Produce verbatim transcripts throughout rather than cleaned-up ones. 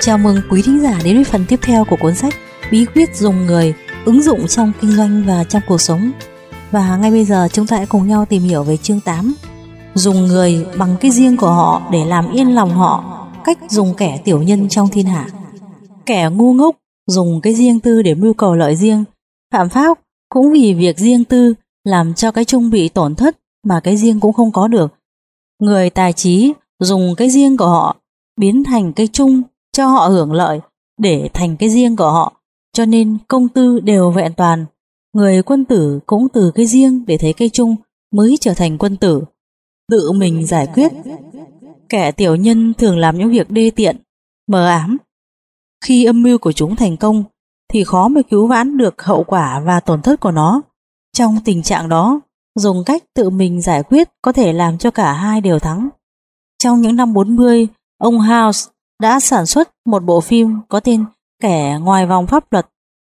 Chào mừng quý thính giả đến với phần tiếp theo của cuốn sách Bí quyết dùng người, ứng dụng trong kinh doanh và trong cuộc sống. Và ngay bây giờ chúng ta hãy cùng nhau tìm hiểu về chương tám. Dùng người bằng cái riêng của họ để làm yên lòng họ, cách dùng kẻ tiểu nhân trong thiên hạ. Kẻ ngu ngốc dùng cái riêng tư để mưu cầu lợi riêng, phạm pháp cũng vì việc riêng tư làm cho cái chung bị tổn thất mà cái riêng cũng không có được. Người tài trí dùng cái riêng của họ biến thành cái chung cho họ hưởng lợi để thành cái riêng của họ, cho nên công tư đều vẹn toàn. Người quân tử cũng từ cái riêng để thấy cái chung mới trở thành quân tử, tự mình giải quyết. Kẻ tiểu nhân thường làm những việc đê tiện, mờ ám. Khi âm mưu của chúng thành công thì khó mà cứu vãn được hậu quả và tổn thất của nó. Trong tình trạng đó, dùng cách tự mình giải quyết có thể làm cho cả hai đều thắng. Trong những năm bốn mươi, ông House đã sản xuất một bộ phim có tên Kẻ ngoài vòng pháp luật.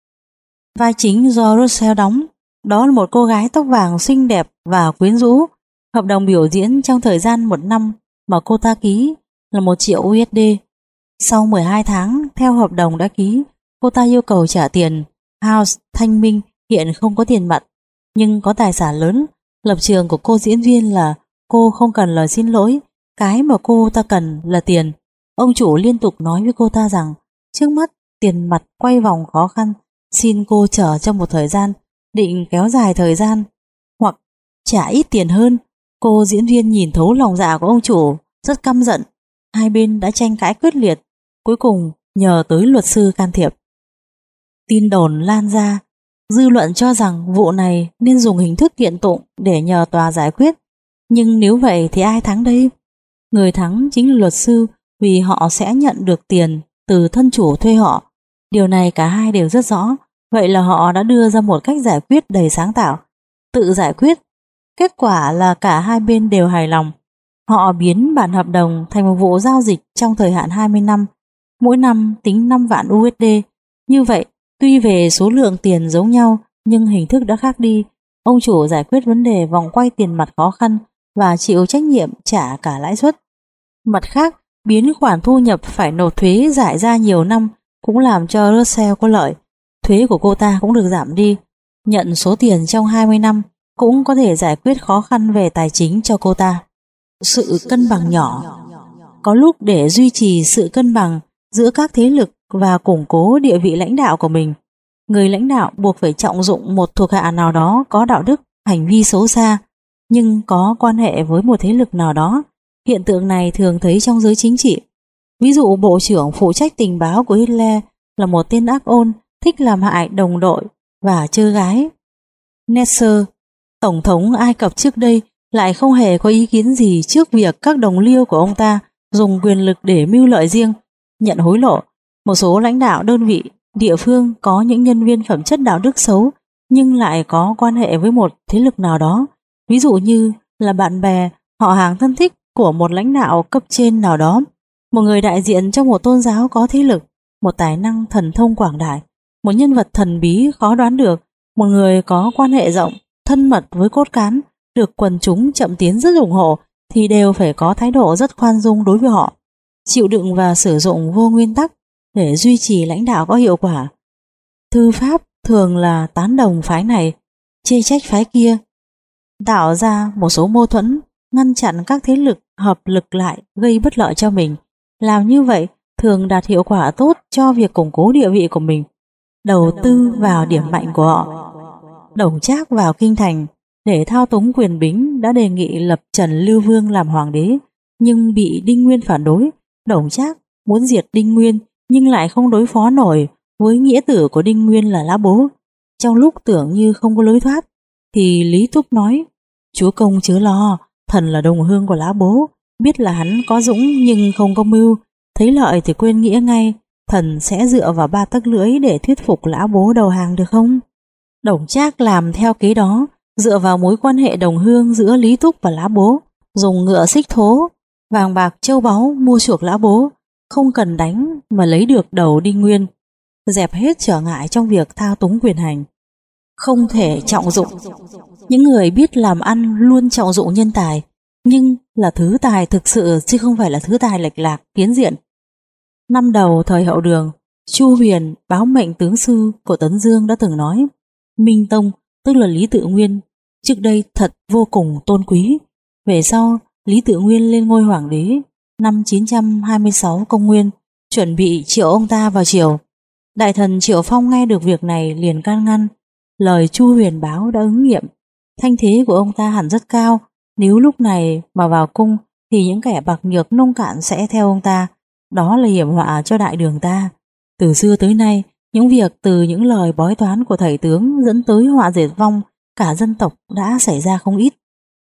Vai chính do Russell đóng, đó là một cô gái tóc vàng xinh đẹp và quyến rũ. Hợp đồng biểu diễn trong thời gian một năm mà cô ta ký là một triệu u ét đê. Sau mười hai tháng theo hợp đồng đã ký, cô ta yêu cầu trả tiền. House thanh minh hiện không có tiền mặt, nhưng có tài sản lớn. Lập trường của cô diễn viên là cô không cần lời xin lỗi, cái mà cô ta cần là tiền. Ông chủ liên tục nói với cô ta rằng trước mắt tiền mặt quay vòng khó khăn, xin cô chờ trong một thời gian, định kéo dài thời gian hoặc trả ít tiền hơn. Cô diễn viên nhìn thấu lòng dạ của ông chủ, rất căm giận. Hai bên đã tranh cãi quyết liệt, cuối cùng nhờ tới luật sư can thiệp. Tin đồn lan ra, dư luận cho rằng vụ này nên dùng hình thức kiện tụng để nhờ tòa giải quyết. Nhưng nếu vậy thì ai thắng đây? Người thắng chính là luật sư, vì họ sẽ nhận được tiền từ thân chủ thuê họ. Điều này cả hai đều rất rõ. Vậy là họ đã đưa ra một cách giải quyết đầy sáng tạo, tự giải quyết. Kết quả là cả hai bên đều hài lòng. Họ biến bản hợp đồng thành một vụ giao dịch trong thời hạn hai mươi năm, mỗi năm tính năm vạn u ét đê. Như vậy, tuy về số lượng tiền giống nhau nhưng hình thức đã khác đi. Ông chủ giải quyết vấn đề vòng quay tiền mặt khó khăn và chịu trách nhiệm trả cả lãi suất. Mặt khác, biến khoản thu nhập phải nộp thuế giải ra nhiều năm cũng làm cho Russell có lợi. Thuế của cô ta cũng được giảm đi. Nhận số tiền trong hai mươi năm cũng có thể giải quyết khó khăn về tài chính cho cô ta. Sự cân bằng nhỏ. Có lúc để duy trì sự cân bằng giữa các thế lực và củng cố địa vị lãnh đạo của mình, người lãnh đạo buộc phải trọng dụng một thuộc hạ nào đó có đạo đức, hành vi xấu xa, nhưng có quan hệ với một thế lực nào đó. Hiện tượng này thường thấy trong giới chính trị. Ví dụ bộ trưởng phụ trách tình báo của Hitler là một tên ác ôn, thích làm hại đồng đội và chơi gái. Nasser, tổng thống Ai Cập trước đây, lại không hề có ý kiến gì trước việc các đồng liêu của ông ta dùng quyền lực để mưu lợi riêng, nhận hối lộ. Một số lãnh đạo đơn vị, địa phương có những nhân viên phẩm chất đạo đức xấu nhưng lại có quan hệ với một thế lực nào đó, ví dụ như là bạn bè, họ hàng thân thích của một lãnh đạo cấp trên nào đó, một người đại diện trong một tôn giáo có thế lực, một tài năng thần thông quảng đại, một nhân vật thần bí khó đoán được, một người có quan hệ rộng, thân mật với cốt cán, được quần chúng chậm tiến rất ủng hộ, thì đều phải có thái độ rất khoan dung đối với họ, chịu đựng và sử dụng vô nguyên tắc để duy trì lãnh đạo có hiệu quả. Thư pháp thường là tán đồng phái này, chê trách phái kia, tạo ra một số mâu thuẫn, ngăn chặn các thế lực hợp lực lại gây bất lợi cho mình. Làm như vậy thường đạt hiệu quả tốt cho việc củng cố địa vị của mình. Đầu tư vào điểm mạnh của họ. Đổng Trác vào kinh thành để thao túng quyền bính đã đề nghị lập Trần Lưu Vương làm hoàng đế, nhưng bị Đinh Nguyên phản đối. Đổng Trác muốn diệt Đinh Nguyên nhưng lại không đối phó nổi với nghĩa tử của Đinh Nguyên là Lã Bố. Trong lúc tưởng như không có lối thoát thì Lý Túc nói: "Chúa công chớ lo, thần là đồng hương của Lã Bố, biết là hắn có dũng nhưng không có mưu, thấy lợi thì quên nghĩa ngay, thần sẽ dựa vào ba tấc lưỡi để thuyết phục Lã Bố đầu hàng được không?" Đổng Trác làm theo kế đó, dựa vào mối quan hệ đồng hương giữa Lý Túc và Lã Bố, dùng ngựa xích thố, vàng bạc châu báu mua chuộc Lã Bố, không cần đánh mà lấy được đầu Đinh Nguyên, dẹp hết trở ngại trong việc thao túng quyền hành. Không thể trọng dụng. Những người biết làm ăn luôn trọng dụng nhân tài, nhưng là thứ tài thực sự chứ không phải là thứ tài lệch lạc, phiến diện. Năm đầu thời Hậu Đường, Chu Huyền, báo mệnh tướng sư của Tấn Dương đã từng nói, Minh Tông, tức là Lý Tự Nguyên, trước đây thật vô cùng tôn quý. Về sau, Lý Tự Nguyên lên ngôi hoàng đế năm chín trăm hai mươi sáu công nguyên, chuẩn bị triệu ông ta vào triều. Đại thần Triệu Phong nghe được việc này liền can ngăn. Lời Chu Huyền báo đã ứng nghiệm. Thanh thế của ông ta hẳn rất cao, nếu lúc này mà vào cung thì những kẻ bạc nhược nông cạn sẽ theo ông ta. Đó là hiểm họa cho đại đường ta. Từ xưa tới nay, những việc từ những lời bói toán của thầy tướng dẫn tới họa diệt vong cả dân tộc đã xảy ra không ít.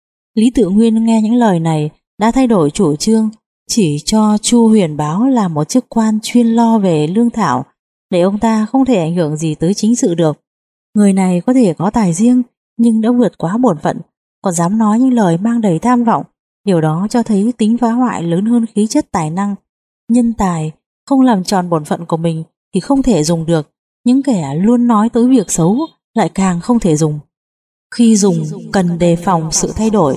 Lý Tự Nguyên nghe những lời này đã thay đổi chủ trương, chỉ cho Chu Huyền báo làm một chức quan chuyên lo về lương thảo, để ông ta không thể ảnh hưởng gì tới chính sự được. Người này có thể có tài riêng nhưng đã vượt quá bổn phận, còn dám nói những lời mang đầy tham vọng. Điều đó cho thấy tính phá hoại lớn hơn khí chất tài năng. Nhân tài không làm tròn bổn phận của mình thì không thể dùng được. Những kẻ luôn nói tới việc xấu lại càng không thể dùng. Khi dùng cần đề phòng sự thay đổi.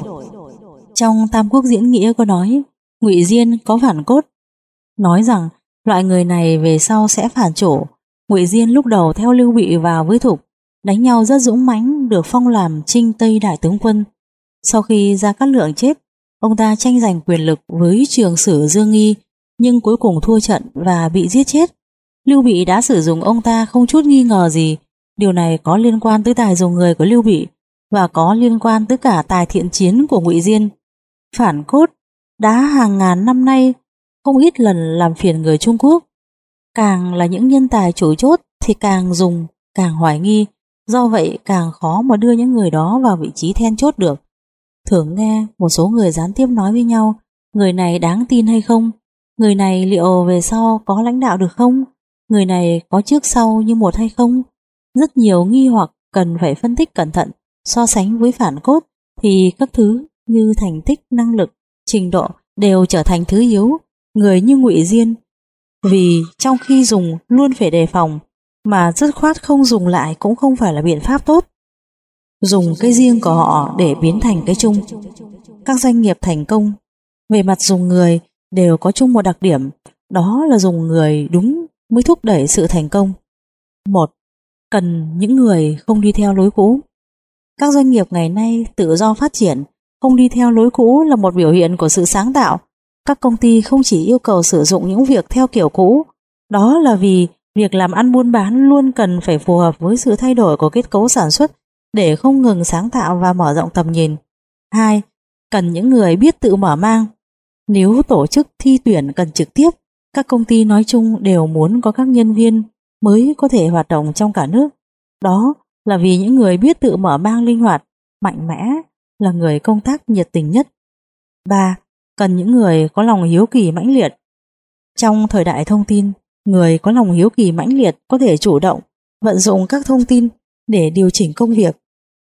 Trong Tam Quốc diễn nghĩa có nói, Ngụy Diên có phản cốt, nói rằng loại người này về sau sẽ phản trổ. Ngụy Diên lúc đầu theo Lưu Bị vào với Thục, đánh nhau rất dũng mãnh, được phong làm Trinh Tây đại tướng quân. Sau khi Gia Cát Lượng chết, ông ta tranh giành quyền lực với Trường Sử Dương Nghi, nhưng cuối cùng thua trận và bị giết chết. Lưu Bị đã sử dụng ông ta không chút nghi ngờ gì. Điều này có liên quan tới tài dùng người của Lưu Bị và có liên quan tới cả tài thiện chiến của Ngụy Diên. Phản cốt đã hàng ngàn năm nay không ít lần làm phiền người Trung Quốc. Càng là những nhân tài chủ chốt thì càng dùng, càng hoài nghi. Do vậy càng khó mà đưa những người đó vào vị trí then chốt được. Thường nghe một số người gián tiếp nói với nhau, người này đáng tin hay không? Người này liệu về sau có lãnh đạo được không? Người này có trước sau như một hay không? Rất nhiều nghi hoặc cần phải phân tích cẩn thận. So sánh với phản cốt thì các thứ như thành tích, năng lực, trình độ đều trở thành thứ yếu. Người như Ngụy Diên, vì trong khi dùng luôn phải đề phòng, mà dứt khoát không dùng lại cũng không phải là biện pháp tốt. Dùng cái riêng của họ để biến thành cái chung. Các doanh nghiệp thành công về mặt dùng người đều có chung một đặc điểm, đó là dùng người đúng mới thúc đẩy sự thành công. Một, cần những người không đi theo lối cũ. Các doanh nghiệp ngày nay tự do phát triển, không đi theo lối cũ là một biểu hiện của sự sáng tạo. Các công ty không chỉ yêu cầu sử dụng những việc theo kiểu cũ, đó là vì việc làm ăn buôn bán luôn cần phải phù hợp với sự thay đổi của kết cấu sản xuất để không ngừng sáng tạo và mở rộng tầm nhìn. Hai, cần những người biết tự mở mang. Nếu tổ chức thi tuyển cần trực tiếp, các công ty nói chung đều muốn có các nhân viên mới có thể hoạt động trong cả nước. Đó là vì những người biết tự mở mang linh hoạt, mạnh mẽ là người công tác nhiệt tình nhất. Ba, cần những người có lòng hiếu kỳ mãnh liệt. Trong thời đại thông tin, người có lòng hiếu kỳ mãnh liệt có thể chủ động vận dụng các thông tin để điều chỉnh công việc,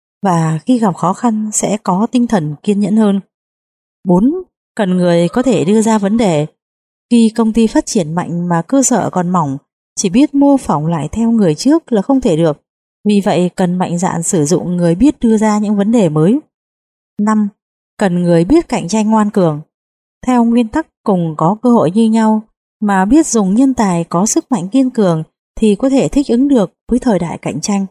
và khi gặp khó khăn sẽ có tinh thần kiên nhẫn hơn. Bốn, cần người có thể đưa ra vấn đề. Khi công ty phát triển mạnh mà cơ sở còn mỏng, chỉ biết mô phỏng lại theo người trước là không thể được. Vì vậy cần mạnh dạn sử dụng người biết đưa ra những vấn đề mới. Năm, cần người biết cạnh tranh ngoan cường. Theo nguyên tắc cùng có cơ hội như nhau, mà biết dùng nhân tài có sức mạnh kiên cường thì có thể thích ứng được với thời đại cạnh tranh.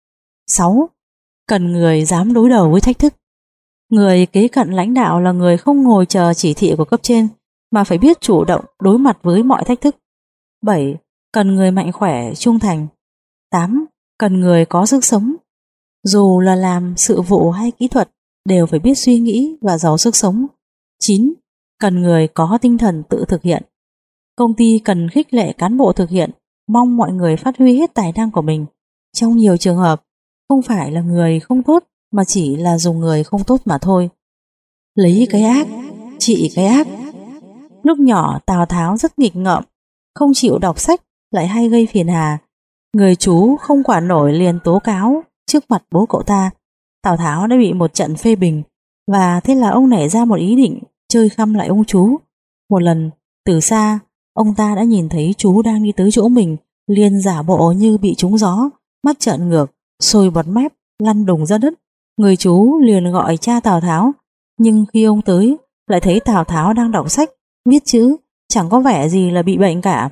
Sáu, cần người dám đối đầu với thách thức. Người kế cận lãnh đạo là người không ngồi chờ chỉ thị của cấp trên, mà phải biết chủ động đối mặt với mọi thách thức. Bảy, cần người mạnh khỏe, trung thành. Tám, cần người có sức sống. Dù là làm sự vụ hay kỹ thuật, đều phải biết suy nghĩ và giàu sức sống. Chín, cần người có tinh thần tự thực hiện. Công ty cần khích lệ cán bộ thực hiện, mong mọi người phát huy hết tài năng của mình. Trong nhiều trường hợp, không phải là người không tốt, mà chỉ là dùng người không tốt mà thôi. Lấy cái ác, trị cái ác. Lúc nhỏ Tào Tháo rất nghịch ngợm, không chịu đọc sách, lại hay gây phiền hà. Người chú không quản nổi liền tố cáo trước mặt bố cậu ta. Tào Tháo đã bị một trận phê bình, và thế là ông nảy ra một ý định chơi khăm lại ông chú. Một lần, từ xa, ông ta đã nhìn thấy chú đang đi tới chỗ mình, liền giả bộ như bị trúng gió, mắt trợn ngược, sôi bọt mép, lăn đùng ra đất. Người chú liền gọi cha Tào Tháo, nhưng khi ông tới, lại thấy Tào Tháo đang đọc sách, viết chữ, chẳng có vẻ gì là bị bệnh cả.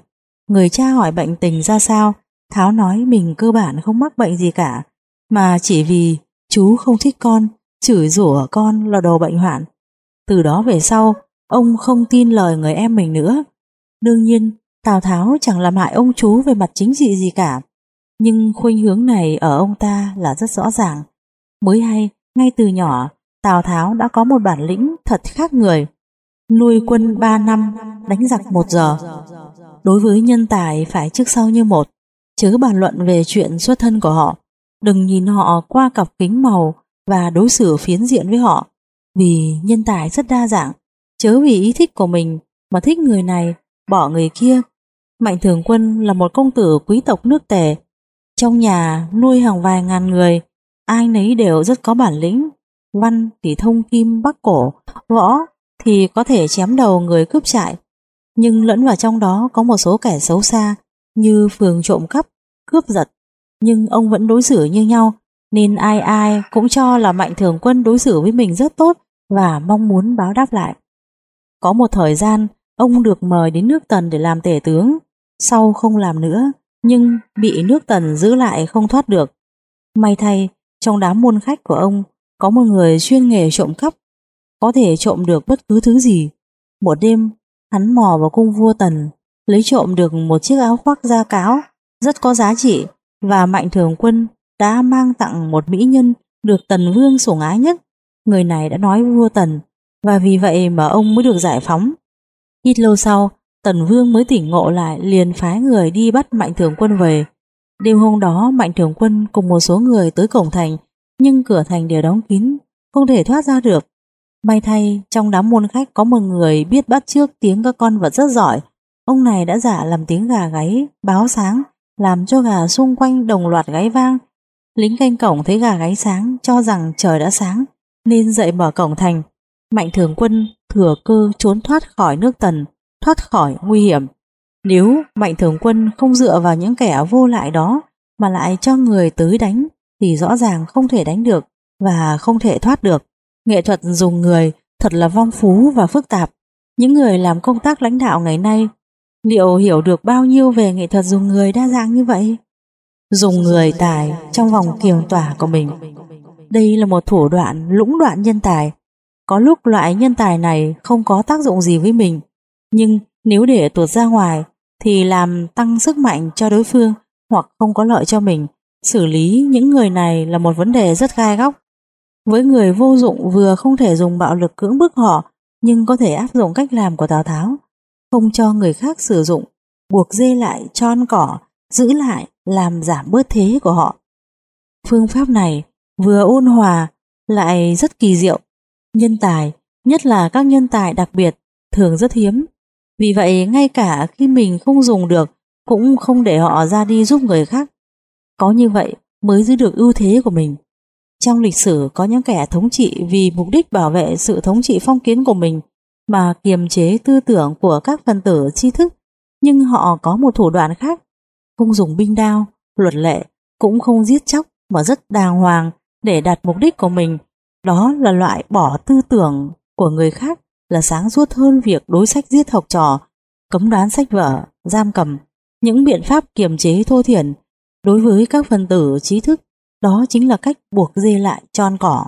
người cha hỏi bệnh tình ra sao, Tháo nói mình cơ bản không mắc bệnh gì cả, mà chỉ vì chú không thích con, chửi rủa con là đồ bệnh hoạn. Từ đó về sau, ông không tin lời người em mình nữa. Đương nhiên, Tào Tháo chẳng làm hại ông chú về mặt chính trị gì cả, nhưng khuynh hướng này ở ông ta là rất rõ ràng. Mới hay, ngay từ nhỏ, Tào Tháo đã có một bản lĩnh thật khác người. Nuôi quân ba năm, đánh giặc một giờ. Đối với nhân tài phải trước sau như một, chớ bàn luận về chuyện xuất thân của họ. Đừng nhìn họ qua cặp kính màu và đối xử phiến diện với họ, vì nhân tài rất đa dạng. Chớ vì ý thích của mình mà thích người này, bỏ người kia. Mạnh Thường Quân là một công tử quý tộc nước Tề, trong nhà nuôi hàng vài ngàn người, ai nấy đều rất có bản lĩnh. Văn thì thông kim bắc cổ, võ thì có thể chém đầu người cướp trại, nhưng lẫn vào trong đó có một số kẻ xấu xa như phường trộm cắp, cướp giật, nhưng ông vẫn đối xử như nhau, nên ai ai cũng cho là Mạnh Thường Quân đối xử với mình rất tốt và mong muốn báo đáp lại. Có một thời gian ông được mời đến nước Tần để làm tể tướng, sau không làm nữa, nhưng bị nước Tần giữ lại không thoát được. May thay, trong đám môn khách của ông có một người chuyên nghề trộm cắp, có thể trộm được bất cứ thứ gì. Một đêm, hắn mò vào cung vua Tần, lấy trộm được một chiếc áo khoác da cáo rất có giá trị, và Mạnh Thường Quân đã mang tặng một mỹ nhân được Tần Vương sủng ái nhất. Người này đã nói với vua Tần, và vì vậy mà ông mới được giải phóng. Ít lâu sau, Tần Vương mới tỉnh ngộ lại, liền phái người đi bắt Mạnh Thường Quân về. Đêm hôm đó, Mạnh Thường Quân cùng một số người tới cổng thành, nhưng cửa thành đều đóng kín, không thể thoát ra được. May thay, trong đám môn khách có một người biết bắt chước tiếng các con vật rất giỏi. Ông này đã giả làm tiếng gà gáy báo sáng, làm cho gà xung quanh đồng loạt gáy vang. Lính canh cổng thấy gà gáy sáng, cho rằng trời đã sáng, nên dậy mở cổng thành. Mạnh Thường Quân thừa cơ trốn thoát khỏi nước Tần, thoát khỏi nguy hiểm. Nếu Mạnh Thường Quân không dựa vào những kẻ vô lại đó mà lại cho người tới đánh, thì rõ ràng không thể đánh được và không thể thoát được. Nghệ thuật dùng người thật là phong phú và phức tạp. Những người làm công tác lãnh đạo ngày nay liệu hiểu được bao nhiêu về nghệ thuật dùng người đa dạng như vậy? Dùng người tài trong vòng kiềm tỏa của mình. Đây là một thủ đoạn lũng đoạn nhân tài. Có lúc loại nhân tài này không có tác dụng gì với mình, nhưng nếu để tuột ra ngoài thì làm tăng sức mạnh cho đối phương hoặc không có lợi cho mình. Xử lý những người này là một vấn đề rất gai góc. Với người vô dụng, vừa không thể dùng bạo lực cưỡng bức họ, nhưng có thể áp dụng cách làm của Tào Tháo, không cho người khác sử dụng, buộc dê lại cho ăn cỏ, giữ lại làm giảm bớt thế của họ. Phương pháp này vừa ôn hòa lại rất kỳ diệu. Nhân tài, nhất là các nhân tài đặc biệt, thường rất hiếm. Vì vậy ngay cả khi mình không dùng được, cũng không để họ ra đi giúp người khác. Có như vậy mới giữ được ưu thế của mình. Trong lịch sử có những kẻ thống trị vì mục đích bảo vệ sự thống trị phong kiến của mình mà kiềm chế tư tưởng của các phần tử tri thức, nhưng họ có một thủ đoạn khác, không dùng binh đao, luật lệ, cũng không giết chóc mà rất đàng hoàng để đạt mục đích của mình. Đó là loại bỏ tư tưởng của người khác là sáng suốt hơn việc đối sách giết học trò, cấm đoán sách vở, giam cầm. Những biện pháp kiềm chế thô thiển đối với các phần tử trí thức, đó chính là cách buộc dê lại cho ăn cỏ.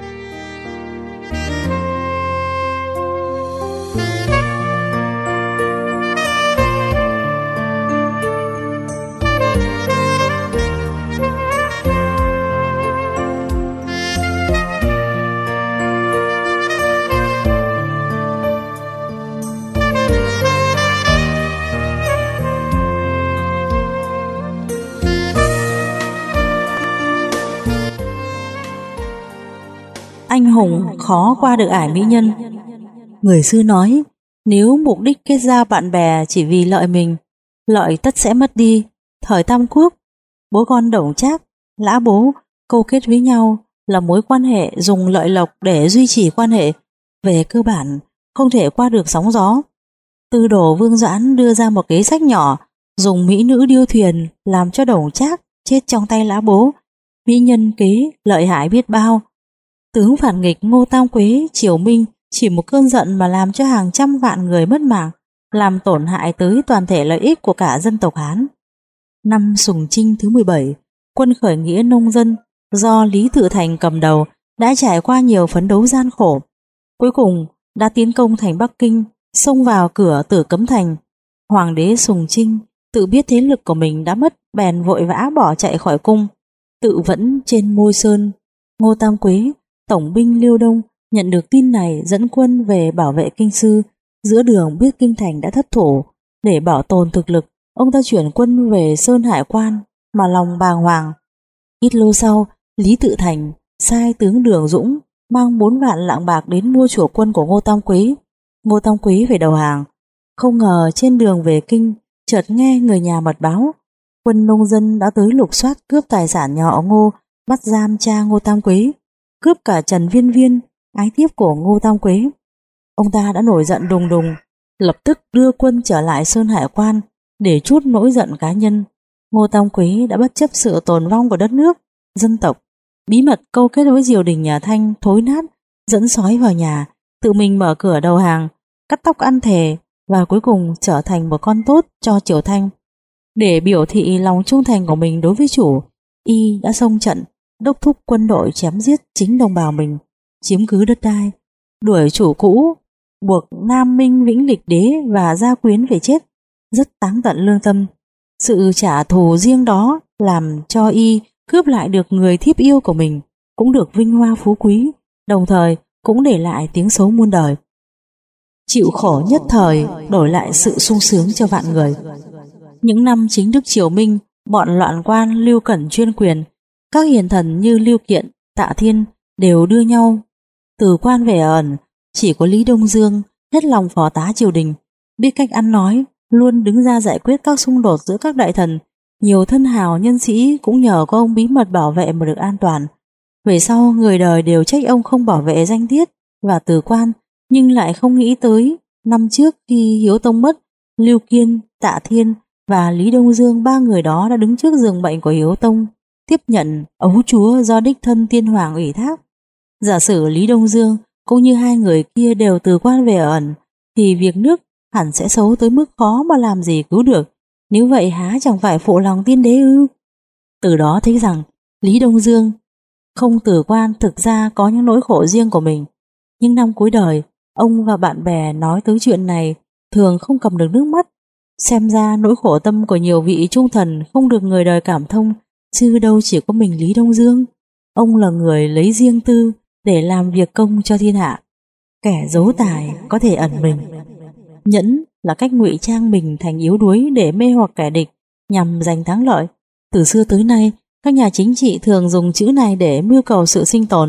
Anh hùng khó qua được ải mỹ nhân. Người xưa nói, nếu mục đích kết giao bạn bè chỉ vì lợi mình, lợi tất sẽ mất đi. Thời Tam Quốc, bố con Đổng Trác, Lã Bố câu kết với nhau là mối quan hệ dùng lợi lộc để duy trì quan hệ, về cơ bản không thể qua được sóng gió. Tư đồ Vương Doãn đưa ra một kế sách nhỏ, dùng mỹ nữ điêu thuyền làm cho Đổng Trác chết trong tay Lã Bố. Mỹ nhân kế lợi hại biết bao. Tướng phản nghịch Ngô Tam Quế triều Minh chỉ một cơn giận mà làm cho hàng trăm vạn người mất mạng, làm tổn hại tới toàn thể lợi ích của cả dân tộc Hán. Năm Sùng Trinh thứ mười bảy, quân khởi nghĩa nông dân do Lý Tự Thành cầm đầu đã trải qua nhiều phấn đấu gian khổ, cuối cùng đã tiến công thành Bắc Kinh, xông vào cửa Tử Cấm Thành. Hoàng đế Sùng Trinh tự biết thế lực của mình đã mất, bèn vội vã bỏ chạy khỏi cung. Tự vẫn trên Môi Sơn, Ngô Tam Quế, tổng binh Liêu Đông, nhận được tin này dẫn quân về bảo vệ kinh sư. Giữa đường biết kinh thành đã thất thủ, để bảo tồn thực lực, ông ta chuyển quân về Sơn Hải Quan mà lòng bàng hoàng. Ít lâu sau, Lý Tự Thành sai tướng Đường Dũng mang bốn vạn lạng bạc đến mua chuộc quân của Ngô Tam Quế. Ngô Tam Quế phải đầu hàng. Không ngờ trên đường về kinh, chợt nghe người nhà mật báo quân nông dân đã tới lục soát cướp tài sản nhà họ Ngô, bắt giam cha Ngô Tam Quế, cướp cả Trần Viên Viên, ái thiếp của Ngô Tam Quế. Ông ta đã nổi giận đùng đùng, lập tức đưa quân trở lại Sơn Hải Quan để trút nỗi giận cá nhân. Ngô Tam Quế đã bất chấp sự tồn vong của đất nước, dân tộc, bí mật câu kết với triều đình nhà Thanh thối nát, dẫn sói vào nhà, tự mình mở cửa đầu hàng, cắt tóc ăn thề và cuối cùng trở thành một con tốt cho triều Thanh. Để biểu thị lòng trung thành của mình đối với chủ, y đã xông trận, đốc thúc quân đội chém giết chính đồng bào mình, chiếm cứ đất đai, đuổi chủ cũ, buộc Nam Minh Vĩnh Lịch Đế và Gia Quyến phải chết, rất táng tận lương tâm. Sự trả thù riêng đó làm cho y cướp lại được người thiếp yêu của mình, cũng được vinh hoa phú quý, đồng thời cũng để lại tiếng xấu muôn đời. Chịu khổ nhất thời đổi lại sự sung sướng cho vạn người. Những năm chính đức triều Minh, bọn loạn quan Lưu Cẩn chuyên quyền, các hiền thần như Lưu Kiện, Tạ Thiên đều đưa nhau từ quan về ẩn. Chỉ có Lý Đông Dương hết lòng phó tá triều đình, biết cách ăn nói, luôn đứng ra giải quyết các xung đột giữa các đại thần. Nhiều thân hào nhân sĩ cũng nhờ có ông bí mật bảo vệ mà được an toàn. Về sau người đời đều trách ông không bảo vệ danh tiết và từ quan, nhưng lại không nghĩ tới năm trước khi Hiếu Tông mất, Lưu Kiên, Tạ Thiên và Lý Đông Dương, ba người đó đã đứng trước giường bệnh của Hiếu Tông, tiếp nhận ấu chúa do đích thân tiên hoàng ủy thác. Giả sử Lý Đông Dương cũng như hai người kia đều từ quan về ẩn, thì việc nước hẳn sẽ xấu tới mức khó mà làm gì cứu được. Nếu vậy há chẳng phải phụ lòng tiên đế ư? Từ đó thấy rằng Lý Đông Dương không từ quan thực ra có những nỗi khổ riêng của mình. Nhưng năm cuối đời, ông và bạn bè nói tới chuyện này thường không cầm được nước mắt. Xem ra nỗi khổ tâm của nhiều vị trung thần không được người đời cảm thông, chứ đâu chỉ có mình Lý Đông Dương. Ông là người lấy riêng tư để làm việc công cho thiên hạ. Kẻ giấu tài có thể ẩn mình. Nhẫn là cách ngụy trang mình thành yếu đuối để mê hoặc kẻ địch nhằm giành thắng lợi. Từ xưa tới nay, các nhà chính trị thường dùng chữ này để mưu cầu sự sinh tồn.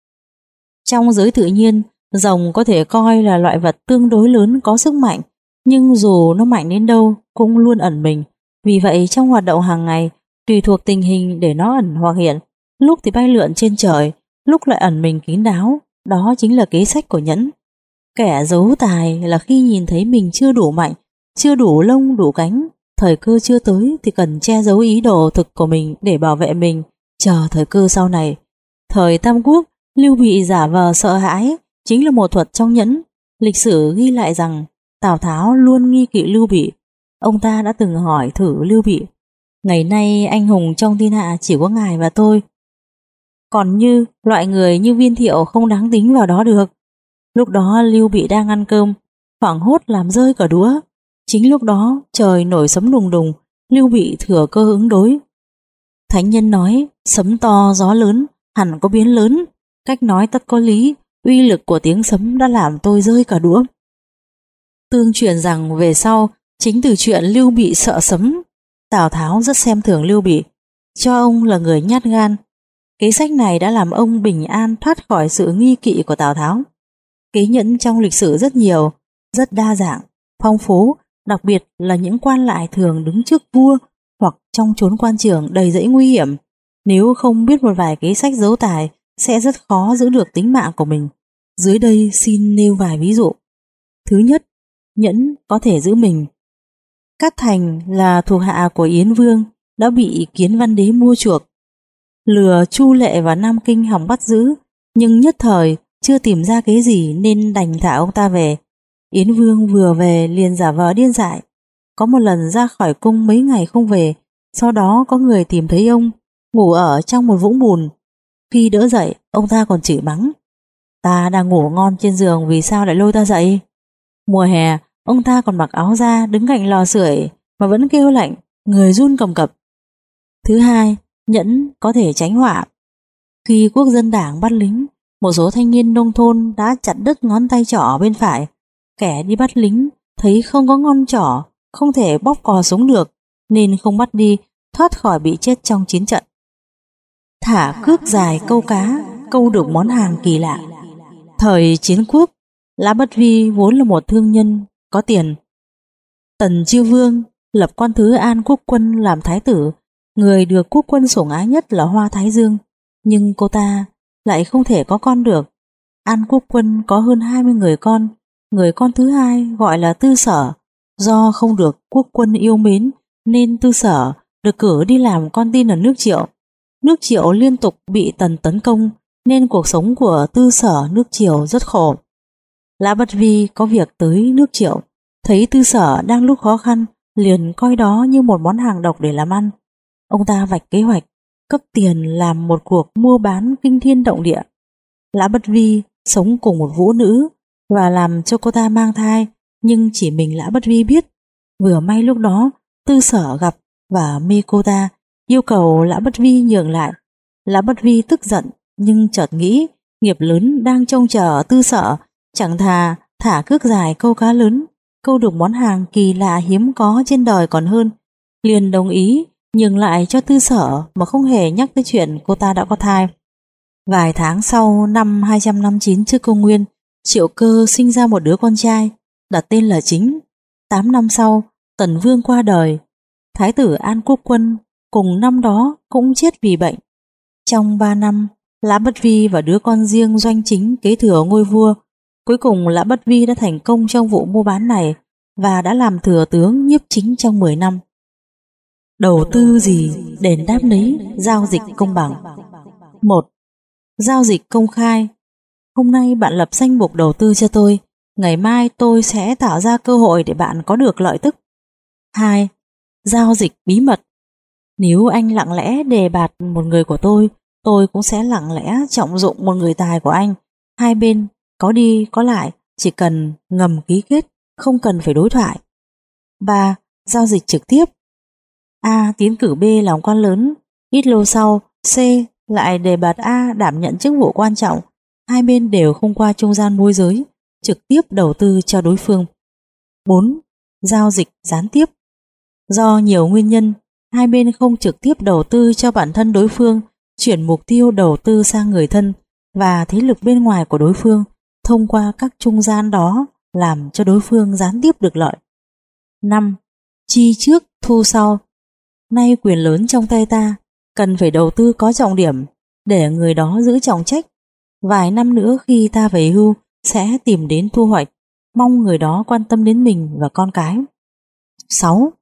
Trong giới tự nhiên, rồng có thể coi là loại vật tương đối lớn có sức mạnh, nhưng dù nó mạnh đến đâu cũng luôn ẩn mình. Vì vậy trong hoạt động hàng ngày, tùy thuộc tình hình để nó ẩn hoặc hiện, lúc thì bay lượn trên trời, lúc lại ẩn mình kín đáo. Đó chính là kế sách của nhẫn. Kẻ giấu tài là khi nhìn thấy mình chưa đủ mạnh, chưa đủ lông đủ cánh, thời cơ chưa tới thì cần che giấu ý đồ thực của mình để bảo vệ mình, chờ thời cơ sau này. Thời Tam Quốc, Lưu Bị giả vờ sợ hãi chính là một thuật trong nhẫn. Lịch sử ghi lại rằng Tào Tháo luôn nghi kỵ Lưu Bị. Ông ta đã từng hỏi thử Lưu Bị: ngày nay anh hùng trong thiên hạ chỉ có ngài và tôi, còn như loại người như Viên Thiệu không đáng tính vào đó được. Lúc đó Lưu Bị đang ăn cơm, hoảng hốt làm rơi cả đũa. Chính lúc đó trời nổi sấm đùng đùng, Lưu Bị thừa cơ ứng đối. Thánh nhân nói sấm to gió lớn hẳn có biến lớn, cách nói tất có lý, uy lực của tiếng sấm đã làm tôi rơi cả đũa. Tương truyền rằng về sau, chính từ chuyện Lưu Bị sợ sấm, Tào Tháo rất xem thường Lưu Bị, cho ông là người nhát gan. Kế sách này đã làm ông bình an thoát khỏi sự nghi kỵ của Tào Tháo. Kế nhẫn trong lịch sử rất nhiều, rất đa dạng, phong phú, đặc biệt là những quan lại thường đứng trước vua hoặc trong chốn quan trường đầy rẫy nguy hiểm. Nếu không biết một vài kế sách giấu tài, sẽ rất khó giữ được tính mạng của mình. Dưới đây xin nêu vài ví dụ. Thứ nhất, nhẫn có thể giữ mình. Cát Thành là thuộc hạ của Yến Vương, đã bị Kiến Văn Đế mua chuộc, lừa Chu Lệ và Nam Kinh hòng bắt giữ, nhưng nhất thời chưa tìm ra kế gì nên đành thả ông ta về. Yến Vương vừa về liền giả vờ điên dại. Có một lần ra khỏi cung mấy ngày không về, sau đó có người tìm thấy ông ngủ ở trong một vũng bùn. Khi đỡ dậy, ông ta còn chửi mắng: "Ta đang ngủ ngon trên giường, vì sao lại lôi ta dậy?" Mùa hè, ông ta còn mặc áo da đứng cạnh lò sưởi mà vẫn kêu lạnh, người run cầm cập. Thứ hai, nhẫn có thể tránh họa. Khi quốc dân đảng bắt lính, một số thanh niên nông thôn đã chặt đứt ngón tay trỏ bên phải. Kẻ đi bắt lính thấy không có ngón trỏ, không thể bóp cò súng được, nên không bắt đi, thoát khỏi bị chết trong chiến trận. Thả cước dài câu cá, câu được món hàng kỳ lạ. Thời chiến quốc, Lã Bất Vi vốn là một thương nhân có tiền. Tần Chiêu Vương lập quan thứ An Quốc Quân làm thái tử, người được quốc quân sủng ái nhất là Hoa Thái Dương, nhưng cô ta lại không thể có con được. An Quốc Quân có hơn hai mươi người con, người con thứ hai gọi là Tư Sở. Do không được quốc quân yêu mến nên Tư Sở được cử đi làm con tin ở nước Triệu. Nước Triệu liên tục bị Tần tấn công nên cuộc sống của Tư Sở nước Triệu rất khổ. Lã Bất Vi có việc tới nước Triệu, thấy Tư Sở đang lúc khó khăn, liền coi đó như một món hàng độc để làm ăn. Ông ta vạch kế hoạch, cấp tiền làm một cuộc mua bán kinh thiên động địa. Lã Bất Vi sống cùng một vũ nữ và làm cho cô ta mang thai, nhưng chỉ mình Lã Bất Vi biết. Vừa may lúc đó Tư Sở gặp và mê cô ta, yêu cầu Lã Bất Vi nhường lại. Lã Bất Vi tức giận, nhưng chợt nghĩ nghiệp lớn đang trông chờ Tư Sở, chẳng thà thả cước dài câu cá lớn, câu được món hàng kỳ lạ hiếm có trên đời còn hơn. Liền đồng ý nhường lại cho Tư Sở mà không hề nhắc tới chuyện cô ta đã có thai. Vài tháng sau, năm hai trăm năm mươi chín trước công nguyên, Triệu Cơ sinh ra một đứa con trai, đặt tên là Chính. Tám năm sau, Tần Vương qua đời. Thái tử An Quốc Quân cùng năm đó cũng chết vì bệnh. Trong ba năm, Lã Bất Vi và đứa con riêng Doanh Chính kế thừa ngôi vua. Cuối cùng Lã Bất Vi đã thành công trong vụ mua bán này và đã làm thừa tướng nhiếp chính trong mười năm. Đầu tư gì đền đáp nấy, giao dịch công bằng. Một. Giao dịch công khai. Hôm nay bạn lập danh mục đầu tư cho tôi, ngày mai tôi sẽ tạo ra cơ hội để bạn có được lợi tức. Hai. Giao dịch bí mật. Nếu anh lặng lẽ đề bạt một người của tôi, tôi cũng sẽ lặng lẽ trọng dụng một người tài của anh. Hai bên có đi có lại, chỉ cần ngầm ký kết, không cần phải đối thoại. Ba. Giao dịch trực tiếp. A tiến cử B làm quan lớn, ít lâu sau C lại đề bạt A đảm nhận chức vụ quan trọng. Hai bên đều không qua trung gian môi giới, trực tiếp đầu tư cho đối phương. Bốn. Giao dịch gián tiếp. Do nhiều nguyên nhân, hai bên không trực tiếp đầu tư cho bản thân đối phương, chuyển mục tiêu đầu tư sang người thân và thế lực bên ngoài của đối phương, thông qua các trung gian đó làm cho đối phương gián tiếp được lợi. Năm. Chi trước thu sau. Nay quyền lớn trong tay ta, cần phải đầu tư có trọng điểm để người đó giữ trọng trách. Vài năm nữa khi ta về hưu sẽ tìm đến thu hoạch, mong người đó quan tâm đến mình và con cái. Sáu.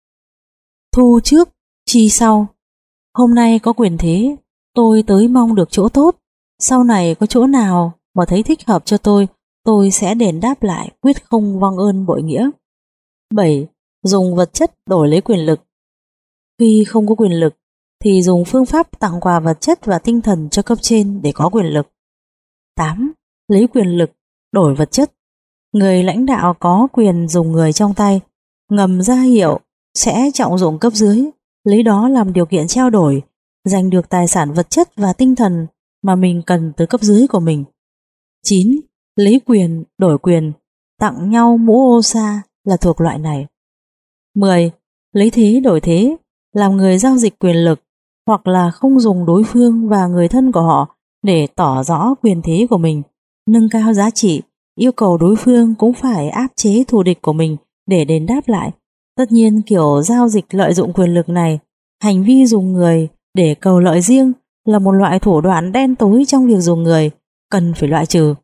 Thu trước, chi sau. Hôm nay có quyền thế, tôi tới mong được chỗ tốt. Sau này có chỗ nào mà thấy thích hợp cho tôi, tôi sẽ đền đáp lại, quyết không vong ơn bội nghĩa. Bảy. Dùng vật chất đổi lấy quyền lực. Khi không có quyền lực thì dùng phương pháp tặng quà vật chất và tinh thần cho cấp trên để có quyền lực. Tám. Lấy quyền lực đổi vật chất. Người lãnh đạo có quyền dùng người trong tay, ngầm ra hiệu sẽ trọng dụng cấp dưới, lấy đó làm điều kiện trao đổi, giành được tài sản vật chất và tinh thần mà mình cần từ cấp dưới của mình. Chín. Lấy quyền đổi quyền, tặng nhau mũ ô sa là thuộc loại này. Mười. Lấy thế đổi thế, làm người giao dịch quyền lực, hoặc là không dùng đối phương và người thân của họ để tỏ rõ quyền thế của mình, nâng cao giá trị, yêu cầu đối phương cũng phải áp chế thù địch của mình để đền đáp lại. Tất nhiên kiểu giao dịch lợi dụng quyền lực này, hành vi dùng người để cầu lợi riêng là một loại thủ đoạn đen tối trong việc dùng người, cần phải loại trừ.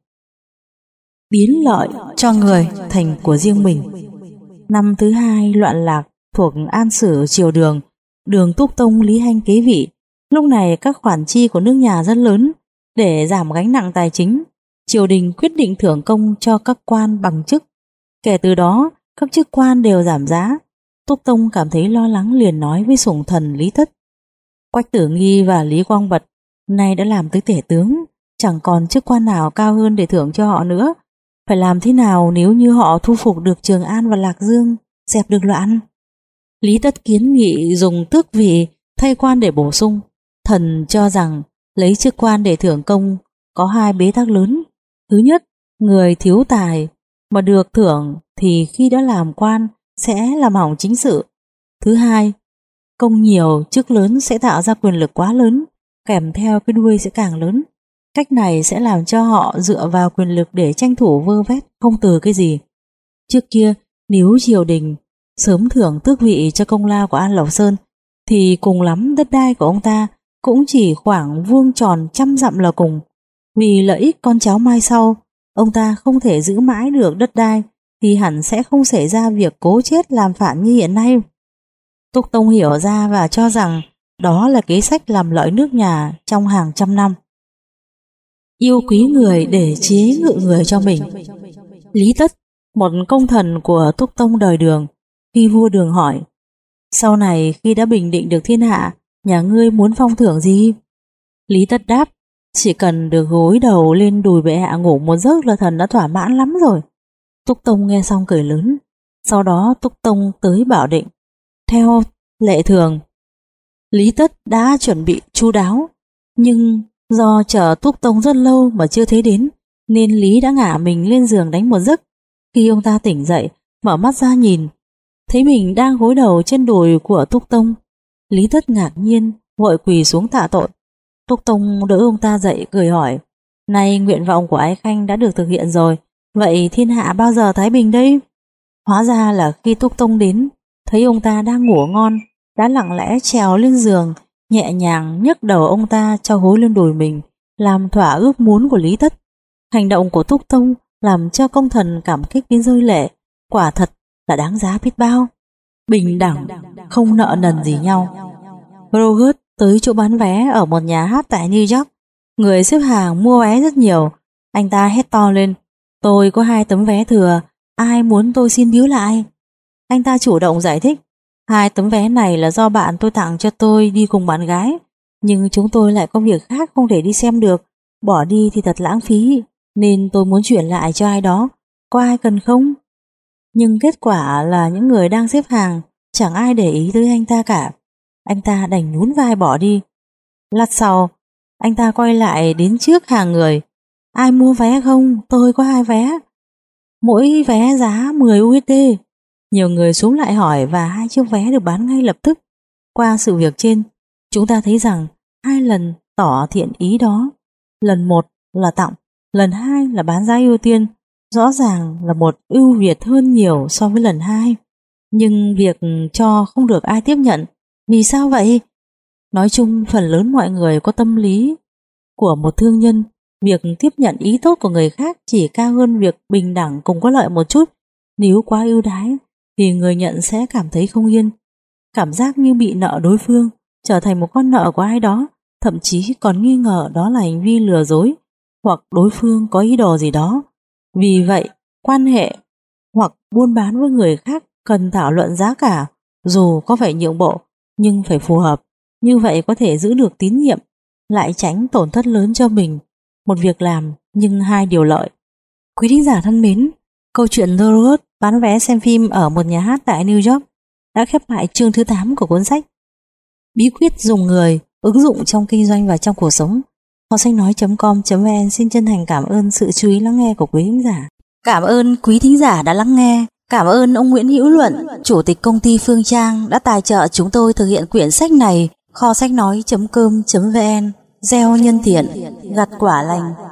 Biến lợi cho người thành của riêng mình. Năm thứ hai loạn lạc thuộc An Sử triều Đường, Đường Túc Tông Lý Hanh kế vị. Lúc này các khoản chi của nước nhà rất lớn. Để giảm gánh nặng tài chính, triều đình quyết định thưởng công cho các quan bằng chức. Kể từ đó, các chức quan đều giảm giá. Túc Tông cảm thấy lo lắng liền nói với sủng thần Lý Tất. Quách Tử Nghi và Lý Quang Bật nay đã làm tới tể tướng, chẳng còn chức quan nào cao hơn để thưởng cho họ nữa. Phải làm thế nào nếu như họ thu phục được Trường An và Lạc Dương, dẹp được loạn? Lý Tất kiến nghị dùng tước vị thay quan để bổ sung. Thần cho rằng lấy chức quan để thưởng công có hai bế tắc lớn. Thứ nhất, người thiếu tài mà được thưởng thì khi đã làm quan sẽ làm hỏng chính sự. Thứ hai, công nhiều, chức lớn sẽ tạo ra quyền lực quá lớn, kèm theo cái đuôi sẽ càng lớn. Cách này sẽ làm cho họ dựa vào quyền lực để tranh thủ vơ vét không từ cái gì. Trước kia, nếu triều đình sớm thưởng tước vị cho công lao của An Lộc Sơn thì cùng lắm đất đai của ông ta cũng chỉ khoảng vuông tròn trăm dặm là cùng. Vì lợi ích con cháu mai sau, ông ta không thể giữ mãi được đất đai thì hẳn sẽ không xảy ra việc cố chết làm phản như hiện nay. Túc Tông hiểu ra và cho rằng đó là kế sách làm lợi nước nhà trong hàng trăm năm. Yêu quý người để chế ngự người cho mình. Lý Tất, một công thần của Túc Tông đời Đường, khi vua Đường hỏi: sau này khi đã bình định được thiên hạ, nhà ngươi muốn phong thưởng gì? Lý Tất đáp: chỉ cần được gối đầu lên đùi bệ hạ ngủ một giấc là thần đã thỏa mãn lắm rồi. Túc Tông nghe xong cười lớn. Sau đó Túc Tông tới Bảo Định. Theo lệ thường, Lý Tất đã chuẩn bị chu đáo, nhưng do chờ Túc Tông rất lâu mà chưa thấy đến, nên Lý đã ngả mình lên giường đánh một giấc. Khi ông ta tỉnh dậy, mở mắt ra nhìn, thấy mình đang gối đầu trên đùi của Túc Tông. Lý Tất ngạc nhiên, vội quỳ xuống tạ tội. Túc Tông đỡ ông ta dậy, cười hỏi: nay nguyện vọng của Ái Khanh đã được thực hiện rồi, vậy thiên hạ bao giờ thái bình đây? Hóa ra là khi Túc Tông đến, thấy ông ta đang ngủ ngon, đã lặng lẽ trèo lên giường, nhẹ nhàng nhấc đầu ông ta cho gối lên đùi mình, làm thỏa ước muốn của Lý Tất. Hành động của Túc Tông làm cho công thần cảm kích đến rơi lệ, quả thật là đáng giá biết bao. Bình đẳng, không nợ nần gì nhau. Robert tới chỗ bán vé ở một nhà hát tại New York. Người xếp hàng mua vé rất nhiều. Anh ta hét to lên: tôi có hai tấm vé thừa, ai muốn tôi xin biếu lại? Anh ta chủ động giải thích: hai tấm vé này là do bạn tôi tặng cho tôi đi cùng bạn gái, nhưng chúng tôi lại có việc khác không thể đi xem được, bỏ đi thì thật lãng phí, nên tôi muốn chuyển lại cho ai đó, có ai cần không? Nhưng kết quả là những người đang xếp hàng chẳng ai để ý tới anh ta cả. Anh ta đành nhún vai bỏ đi. Lát sau, anh ta quay lại đến trước hàng người: ai mua vé không? Tôi có hai vé, mỗi vé giá mười u ét đê. Nhiều người xuống lại hỏi và hai chiếc vé được bán ngay lập tức. Qua sự việc trên, chúng ta thấy rằng hai lần tỏ thiện ý đó, lần một là tặng, lần hai là bán giá ưu tiên, rõ ràng là một ưu việt hơn nhiều so với lần hai. Nhưng việc cho không được ai tiếp nhận. Vì sao vậy? Nói chung phần lớn mọi người có tâm lý của một thương nhân, việc tiếp nhận ý tốt của người khác chỉ cao hơn việc bình đẳng cùng có lợi một chút. Nếu quá ưu đãi thì người nhận sẽ cảm thấy không yên, cảm giác như bị nợ đối phương, trở thành một con nợ của ai đó, thậm chí còn nghi ngờ đó là hành vi lừa dối hoặc đối phương có ý đồ gì đó. Vì vậy, quan hệ hoặc buôn bán với người khác cần thảo luận giá cả, dù có phải nhượng bộ nhưng phải phù hợp. Như vậy có thể giữ được tín nhiệm, lại tránh tổn thất lớn cho mình. Một việc làm nhưng hai điều lợi. Quý thính giả thân mến, câu chuyện Dorothy bán vé xem phim ở một nhà hát tại New York đã khép lại chương thứ tám của cuốn sách Bí quyết dùng người, ứng dụng trong kinh doanh và trong cuộc sống. Kho sách nói chấm com chấm vn xin chân thành cảm ơn sự chú ý lắng nghe của quý thính giả. Cảm ơn quý thính giả đã lắng nghe. Cảm ơn ông Nguyễn Hữu Luận, chủ tịch công ty Phương Trang đã tài trợ chúng tôi thực hiện quyển sách này. Kho sách nói chấm com chấm vn gieo nhân thiện, gặt quả lành.